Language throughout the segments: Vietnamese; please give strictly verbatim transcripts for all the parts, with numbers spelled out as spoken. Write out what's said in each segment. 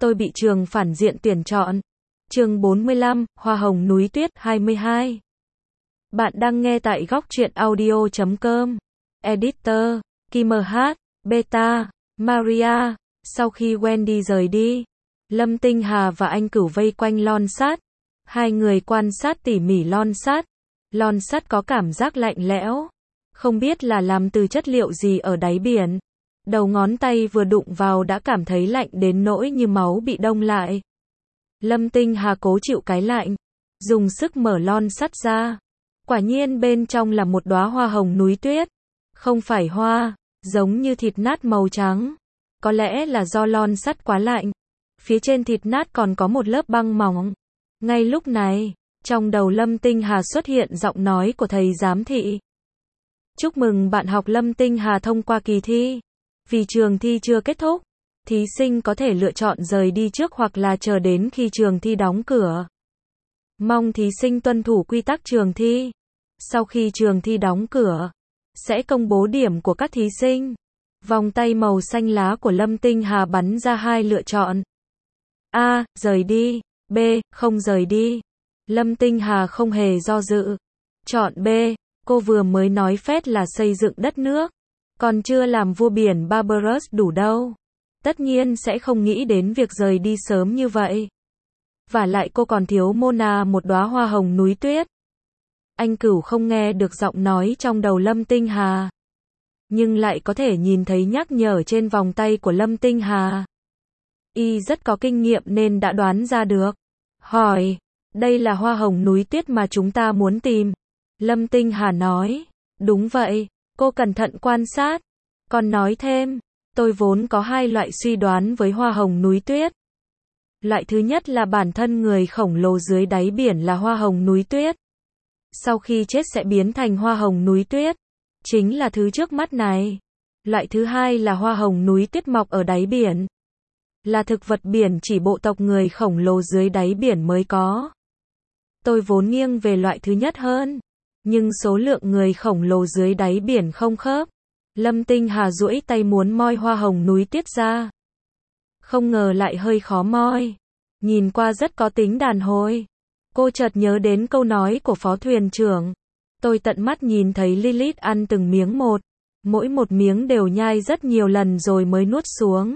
tôi bị trường phản diện tuyển chọn. Chương bốn mươi lăm, Hoa hồng núi tuyết hai mươi hai. Bạn đang nghe tại góc truyện audio chấm com. Editor, Kim H, Beta, Maria. Sau khi Wendy rời đi, Lâm Tinh Hà và anh Cửu vây quanh lon sắt. Hai người quan sát tỉ mỉ lon sắt. Lon sắt có cảm giác lạnh lẽo, không biết là làm từ chất liệu gì ở đáy biển. Đầu ngón tay vừa đụng vào đã cảm thấy lạnh đến nỗi như máu bị đông lại. Lâm Tinh Hà cố chịu cái lạnh, dùng sức mở lon sắt ra. Quả nhiên bên trong là một đóa hoa hồng núi tuyết. Không phải hoa, giống như thịt nát màu trắng. Có lẽ là do lon sắt quá lạnh. Phía trên thịt nát còn có một lớp băng mỏng. Ngay lúc này, trong đầu Lâm Tinh Hà xuất hiện giọng nói của thầy giám thị. Chúc mừng bạn học Lâm Tinh Hà thông qua kỳ thi. Vì trường thi chưa kết thúc, thí sinh có thể lựa chọn rời đi trước hoặc là chờ đến khi trường thi đóng cửa. Mong thí sinh tuân thủ quy tắc trường thi. Sau khi trường thi đóng cửa, sẽ công bố điểm của các thí sinh. Vòng tay màu xanh lá của Lâm Tinh Hà bắn ra hai lựa chọn. A. Rời đi. B. Không rời đi. Lâm Tinh Hà không hề do dự. Chọn B. Cô vừa mới nói phét là xây dựng đất nước. Còn chưa làm vua biển Barbaros đủ đâu. Tất nhiên sẽ không nghĩ đến việc rời đi sớm như vậy. Vả lại cô còn thiếu Mona một đóa hoa hồng núi tuyết. Anh Cửu không nghe được giọng nói trong đầu Lâm Tinh Hà, nhưng lại có thể nhìn thấy nhắc nhở trên vòng tay của Lâm Tinh Hà. Y rất có kinh nghiệm nên đã đoán ra được. Hỏi, đây là hoa hồng núi tuyết mà chúng ta muốn tìm. Lâm Tinh Hà nói, đúng vậy. Cô cẩn thận quan sát. Còn nói thêm, tôi vốn có hai loại suy đoán với hoa hồng núi tuyết. Loại thứ nhất là bản thân người khổng lồ dưới đáy biển là hoa hồng núi tuyết. Sau khi chết sẽ biến thành hoa hồng núi tuyết. Chính là thứ trước mắt này. Loại thứ hai là hoa hồng núi tuyết mọc ở đáy biển. Là thực vật biển chỉ bộ tộc người khổng lồ dưới đáy biển mới có. Tôi vốn nghiêng về loại thứ nhất hơn. Nhưng số lượng người khổng lồ dưới đáy biển không khớp. Lâm Tinh Hà duỗi tay muốn moi hoa hồng núi tuyết ra. Không ngờ lại hơi khó moi. Nhìn qua rất có tính đàn hồi. Cô chợt nhớ đến câu nói của phó thuyền trưởng. Tôi tận mắt nhìn thấy Lilith ăn từng miếng một. Mỗi một miếng đều nhai rất nhiều lần rồi mới nuốt xuống.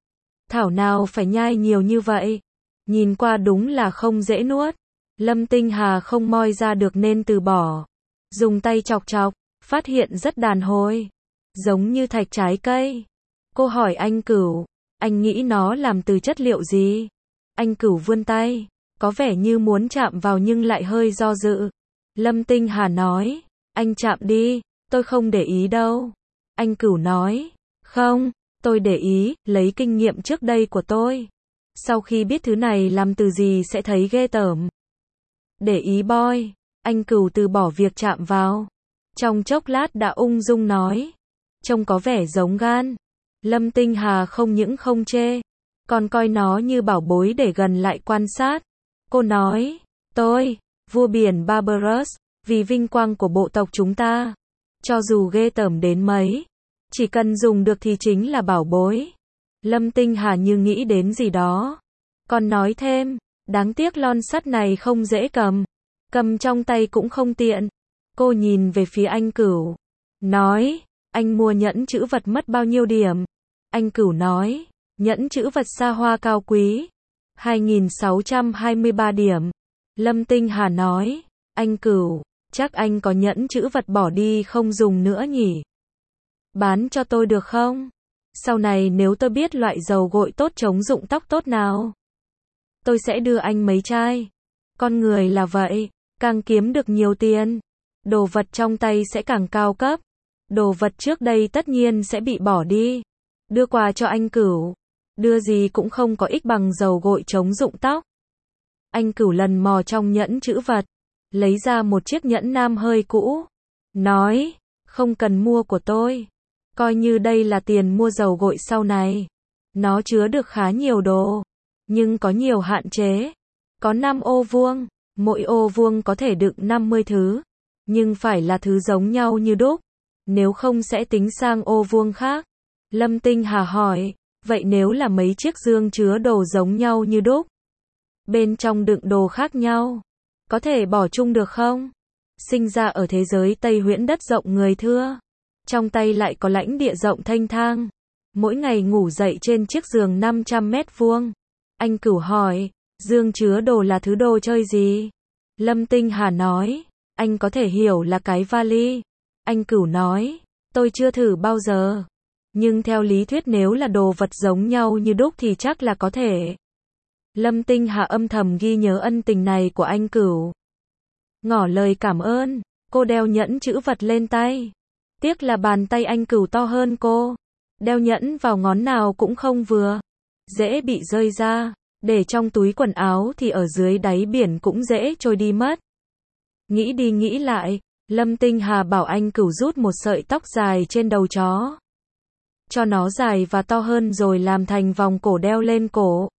Thảo nào phải nhai nhiều như vậy. Nhìn qua đúng là không dễ nuốt. Lâm Tinh Hà không moi ra được nên từ bỏ. Dùng tay chọc chọc, phát hiện rất đàn hồi. Giống như thạch trái cây. Cô hỏi anh Cửu, anh nghĩ nó làm từ chất liệu gì? Anh Cửu vươn tay, có vẻ như muốn chạm vào nhưng lại hơi do dự. Lâm Tinh Hà nói, anh chạm đi, tôi không để ý đâu. Anh Cửu nói, không, tôi để ý, lấy kinh nghiệm trước đây của tôi. Sau khi biết thứ này làm từ gì sẽ thấy ghê tởm. Để ý boy. Anh Cửu từ bỏ việc chạm vào. Trong chốc lát đã ung dung nói. Trông có vẻ giống gan. Lâm Tinh Hà không những không chê, còn coi nó như bảo bối để gần lại quan sát. Cô nói, tôi, vua biển Barbaros, vì vinh quang của bộ tộc chúng ta. Cho dù ghê tởm đến mấy, chỉ cần dùng được thì chính là bảo bối. Lâm Tinh Hà như nghĩ đến gì đó. Còn nói thêm, đáng tiếc lon sắt này không dễ cầm. Cầm trong tay cũng không tiện. Cô nhìn về phía anh Cửu. Nói, anh mua nhẫn chữ vật mất bao nhiêu điểm? Anh Cửu nói, nhẫn chữ vật xa hoa cao quý. hai nghìn sáu trăm hai mươi ba điểm. Lâm Tinh Hà nói, anh Cửu, chắc anh có nhẫn chữ vật bỏ đi không dùng nữa nhỉ? Bán cho tôi được không? Sau này nếu tôi biết loại dầu gội tốt chống rụng tóc tốt nào, tôi sẽ đưa anh mấy chai. Con người là vậy. Càng kiếm được nhiều tiền, đồ vật trong tay sẽ càng cao cấp. Đồ vật trước đây tất nhiên sẽ bị bỏ đi. Đưa quà cho anh Cửu. Đưa gì cũng không có ích bằng dầu gội chống rụng tóc. Anh Cửu lần mò trong nhẫn chữ vật. Lấy ra một chiếc nhẫn nam hơi cũ. Nói, không cần mua của tôi. Coi như đây là tiền mua dầu gội sau này. Nó chứa được khá nhiều đồ. Nhưng có nhiều hạn chế. Có năm ô vuông. Mỗi ô vuông có thể đựng năm mươi thứ, nhưng phải là thứ giống nhau như đúc, nếu không sẽ tính sang ô vuông khác. Lâm Tinh Hà hỏi, Vậy nếu là mấy chiếc dương chứa đồ giống nhau như đúc, bên trong đựng đồ khác nhau, có thể bỏ chung được không? Sinh ra ở thế giới Tây Huyễn đất rộng người thưa, trong tay lại có lãnh địa rộng thênh thang, mỗi ngày ngủ dậy trên chiếc giường năm trăm mét vuông. Anh Cửu hỏi, dương chứa đồ là thứ đồ chơi gì? Lâm Tinh Hà nói, anh có thể hiểu là cái vali. Anh Cửu nói, tôi chưa thử bao giờ, nhưng theo lý thuyết nếu là đồ vật giống nhau như đúc thì chắc là có thể. Lâm Tinh Hà âm thầm ghi nhớ ân tình này của anh Cửu. Ngỏ lời cảm ơn, cô đeo nhẫn chữ vật lên tay. Tiếc là bàn tay anh Cửu to hơn cô. Đeo nhẫn vào ngón nào cũng không vừa, dễ bị rơi ra. Để trong túi quần áo thì ở dưới đáy biển cũng dễ trôi đi mất. Nghĩ đi nghĩ lại, Lâm Tinh Hà bảo anh Cửu rút một sợi tóc dài trên đầu chó, cho nó dài và to hơn rồi làm thành vòng cổ đeo lên cổ.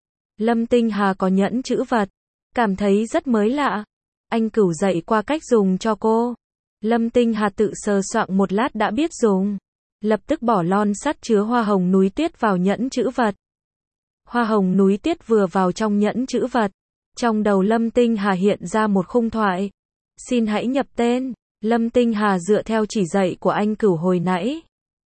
Lâm Tinh Hà có nhẫn chữ vật, cảm thấy rất mới lạ. Anh Cửu dạy qua cách dùng cho cô. Lâm Tinh Hà tự sờ soạng một lát đã biết dùng. Lập tức bỏ lon sắt chứa hoa hồng núi tuyết vào nhẫn chữ vật. Hoa hồng núi tuyết vừa vào trong nhẫn chữ vật. Trong đầu Lâm Tinh Hà hiện ra một khung thoại. Xin hãy nhập tên. Lâm Tinh Hà dựa theo chỉ dạy của anh Cửu hồi nãy.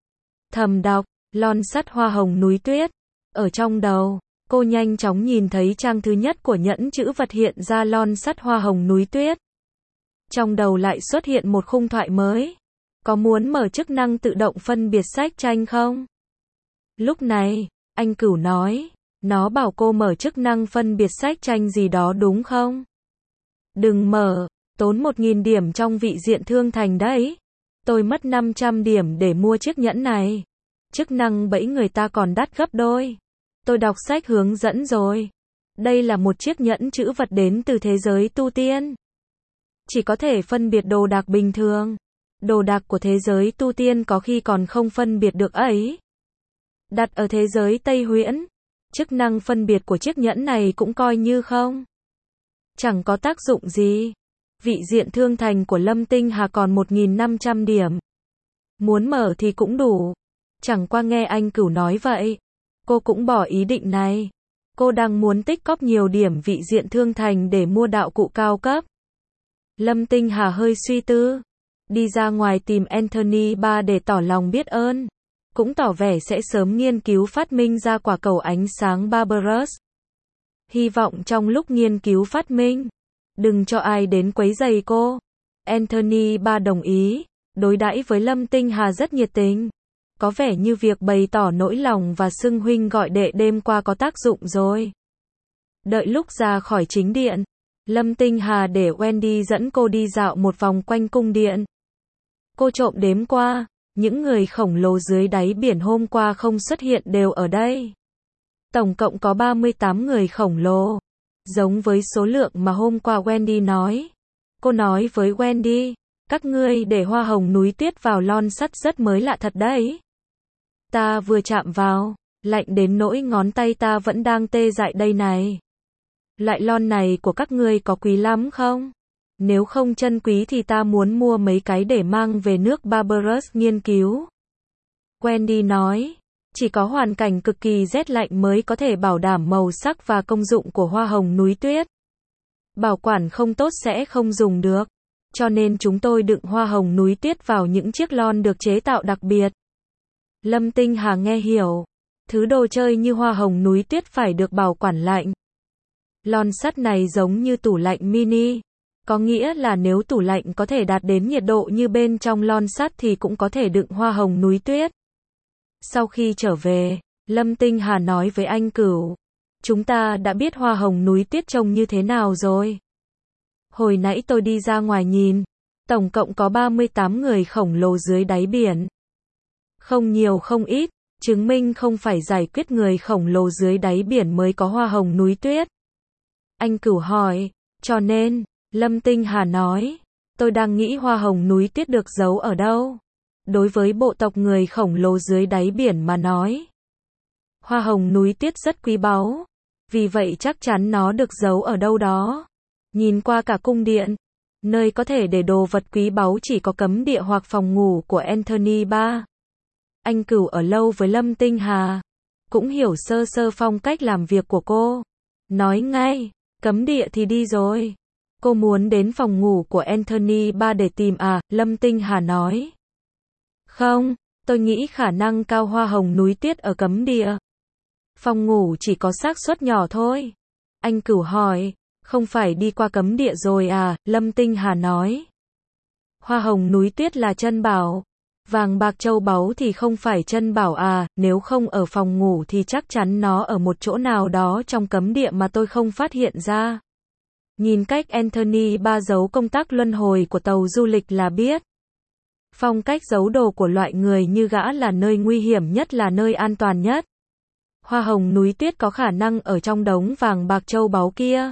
Thầm đọc, lon sắt hoa hồng núi tuyết. Ở trong đầu, cô nhanh chóng nhìn thấy trang thứ nhất của nhẫn chữ vật hiện ra lon sắt hoa hồng núi tuyết. Trong đầu lại xuất hiện một khung thoại mới. Có muốn mở chức năng tự động phân biệt sách tranh không? Lúc này, anh Cửu nói, nó bảo cô mở chức năng phân biệt sách tranh gì đó đúng không? Đừng mở, tốn một nghìn điểm trong vị diện thương thành đấy. Tôi mất năm trăm điểm để mua chiếc nhẫn này. Chức năng bẫy người ta còn đắt gấp đôi. Tôi đọc sách hướng dẫn rồi. Đây là một chiếc nhẫn chữ vật đến từ thế giới tu tiên. Chỉ có thể phân biệt đồ đạc bình thường. Đồ đạc của thế giới tu tiên có khi còn không phân biệt được ấy. Đặt ở thế giới Tây Huyễn, chức năng phân biệt của chiếc nhẫn này cũng coi như không. Chẳng có tác dụng gì. Vị diện thương thành của Lâm Tinh Hà còn một nghìn năm trăm điểm. Muốn mở thì cũng đủ. Chẳng qua nghe anh Cửu nói vậy, cô cũng bỏ ý định này. Cô đang muốn tích cóp nhiều điểm vị diện thương thành để mua đạo cụ cao cấp. Lâm Tinh Hà hơi suy tư. Đi ra ngoài tìm Anthony ba để tỏ lòng biết ơn. Cũng tỏ vẻ sẽ sớm nghiên cứu phát minh ra quả cầu ánh sáng Barbarus. Hy vọng trong lúc nghiên cứu phát minh, đừng cho ai đến quấy rầy cô. Anthony ba đồng ý, đối đãi với Lâm Tinh Hà rất nhiệt tình. Có vẻ như việc bày tỏ nỗi lòng và xưng huynh gọi đệ đêm qua có tác dụng rồi. Đợi lúc ra khỏi chính điện, Lâm Tinh Hà để Wendy dẫn cô đi dạo một vòng quanh cung điện. Cô trộm đếm qua, những người khổng lồ dưới đáy biển hôm qua không xuất hiện đều ở đây. Tổng cộng có ba mươi tám người khổng lồ, giống với số lượng mà hôm qua Wendy nói. Cô nói với Wendy, các ngươi để hoa hồng núi tuyết vào lon sắt rất mới lạ thật đấy. Ta vừa chạm vào, lạnh đến nỗi ngón tay ta vẫn đang tê dại đây này. Loại lon này của các ngươi có quý lắm không? Nếu không chân quý thì ta muốn mua mấy cái để mang về nước Barbarus nghiên cứu. Wendy nói, chỉ có hoàn cảnh cực kỳ rét lạnh mới có thể bảo đảm màu sắc và công dụng của hoa hồng núi tuyết. Bảo quản không tốt sẽ không dùng được. Cho nên chúng tôi đựng hoa hồng núi tuyết vào những chiếc lon được chế tạo đặc biệt. Lâm Tinh Hà nghe hiểu. Thứ đồ chơi như hoa hồng núi tuyết phải được bảo quản lạnh. Lon sắt này giống như tủ lạnh mini. Có nghĩa là nếu tủ lạnh có thể đạt đến nhiệt độ như bên trong lon sắt thì cũng có thể đựng hoa hồng núi tuyết. Sau khi trở về, Lâm Tinh Hà nói với anh Cửu, chúng ta đã biết hoa hồng núi tuyết trông như thế nào rồi. Hồi nãy tôi đi ra ngoài nhìn, tổng cộng có ba mươi tám người khổng lồ dưới đáy biển. Không nhiều không ít, chứng minh không phải giải quyết người khổng lồ dưới đáy biển mới có hoa hồng núi tuyết. Anh Cửu hỏi, cho nên, Lâm Tinh Hà nói, tôi đang nghĩ hoa hồng núi tuyết được giấu ở đâu. Đối với bộ tộc người khổng lồ dưới đáy biển mà nói, hoa hồng núi tuyết rất quý báu, vì vậy chắc chắn nó được giấu ở đâu đó. Nhìn qua cả cung điện, nơi có thể để đồ vật quý báu chỉ có cấm địa hoặc phòng ngủ của Anthony ba. Anh Cửu ở lâu với Lâm Tinh Hà, cũng hiểu sơ sơ phong cách làm việc của cô. Nói ngay, cấm địa thì đi rồi. Cô muốn đến phòng ngủ của Anthony ba để tìm à, Lâm Tinh Hà nói. Không, tôi nghĩ khả năng cao hoa hồng núi tuyết ở cấm địa. Phòng ngủ chỉ có xác suất nhỏ thôi. Anh Cửu hỏi, không phải đi qua cấm địa rồi à, Lâm Tinh Hà nói. Hoa hồng núi tuyết là chân bảo. Vàng bạc châu báu thì không phải chân bảo à, nếu không ở phòng ngủ thì chắc chắn nó ở một chỗ nào đó trong cấm địa mà tôi không phát hiện ra. Nhìn cách Anthony ba giấu công tác luân hồi của tàu du lịch là biết. Phong cách giấu đồ của loại người như gã là nơi nguy hiểm nhất là nơi an toàn nhất. Hoa hồng núi tuyết có khả năng ở trong đống vàng bạc châu báu kia.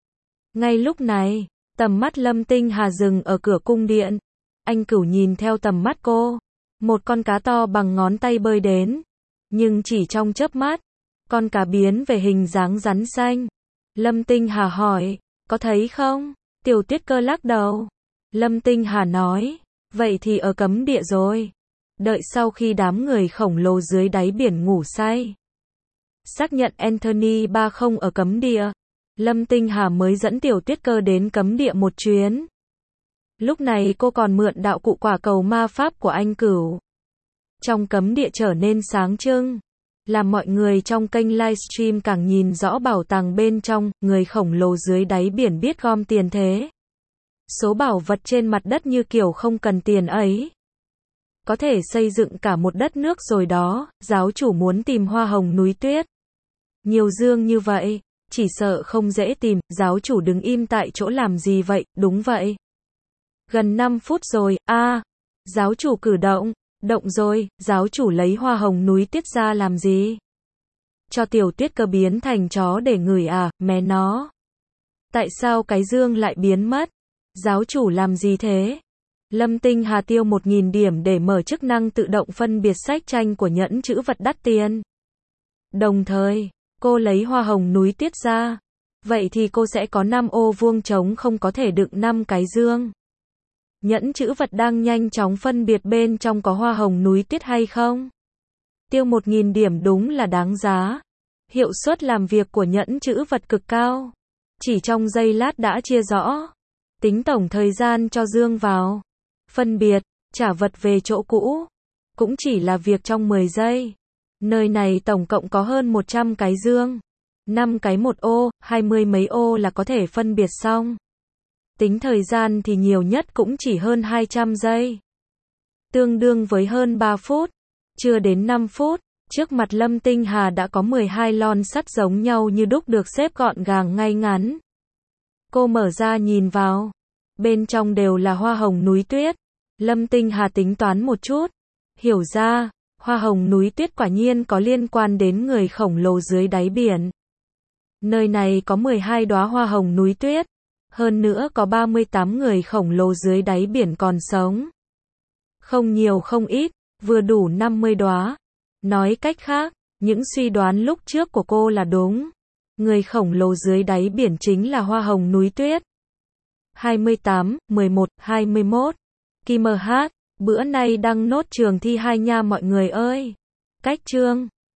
Ngay lúc này, tầm mắt Lâm Tinh Hà dừng ở cửa cung điện. Anh Cửu nhìn theo tầm mắt cô. Một con cá to bằng ngón tay bơi đến. Nhưng chỉ trong chớp mắt, con cá biến về hình dáng rắn xanh. Lâm Tinh Hà hỏi, có thấy không? Tiểu Tuyết Cơ lắc đầu. Lâm Tinh Hà nói, vậy thì ở cấm địa rồi. Đợi sau khi đám người khổng lồ dưới đáy biển ngủ say, xác nhận Anthony ba không ở cấm địa, Lâm Tinh Hà mới dẫn Tiểu Tuyết Cơ đến cấm địa một chuyến. Lúc này cô còn mượn đạo cụ quả cầu ma pháp của anh Cửu. Trong cấm địa trở nên sáng trưng, làm mọi người trong kênh livestream càng nhìn rõ bảo tàng bên trong, người khổng lồ dưới đáy biển biết gom tiền thế. Số bảo vật trên mặt đất như kiểu không cần tiền ấy. Có thể xây dựng cả một đất nước rồi đó, giáo chủ muốn tìm hoa hồng núi tuyết. Nhiều dương như vậy, chỉ sợ không dễ tìm, giáo chủ đứng im tại chỗ làm gì vậy, đúng vậy. Gần năm phút rồi, a à, giáo chủ cử động, động rồi, giáo chủ lấy hoa hồng núi tuyết ra làm gì? Cho Tiểu Tuyết Cơ biến thành chó để ngửi à, mẹ nó. Tại sao cái dương lại biến mất? Giáo chủ làm gì thế? Lâm Tinh Hà tiêu một nghìn điểm để mở chức năng tự động phân biệt sách tranh của nhẫn chữ vật đắt tiền. Đồng thời, cô lấy hoa hồng núi tuyết ra. Vậy thì cô sẽ có năm ô vuông trống không có thể đựng năm cái dương. Nhẫn chữ vật đang nhanh chóng phân biệt bên trong có hoa hồng núi tuyết hay không. Tiêu một nghìn điểm đúng là đáng giá. Hiệu suất làm việc của nhẫn chữ vật cực cao. Chỉ trong giây lát đã chia rõ. Tính tổng thời gian cho dương vào. Phân biệt, trả vật về chỗ cũ. Cũng chỉ là việc trong mười giây. Nơi này tổng cộng có hơn một trăm cái dương. năm cái một ô, hai mươi mấy ô là có thể phân biệt xong. Tính thời gian thì nhiều nhất cũng chỉ hơn hai trăm giây. Tương đương với hơn ba phút. Chưa đến năm phút, trước mặt Lâm Tinh Hà đã có mười hai lon sắt giống nhau như đúc được xếp gọn gàng ngay ngắn. Cô mở ra nhìn vào. Bên trong đều là hoa hồng núi tuyết. Lâm Tinh Hà tính toán một chút. Hiểu ra, hoa hồng núi tuyết quả nhiên có liên quan đến người khổng lồ dưới đáy biển. Nơi này có mười hai đóa hoa hồng núi tuyết. Hơn nữa có ba mươi tám người khổng lồ dưới đáy biển còn sống. Không nhiều không ít, vừa đủ năm mươi đóa. Nói cách khác, những suy đoán lúc trước của cô là đúng. Người khổng lồ dưới đáy biển chính là hoa hồng núi tuyết. hai mươi tám, mười một, hai mươi mốt. Kim hát, bữa nay đăng nốt trường thi hai nha mọi người ơi. Cách chương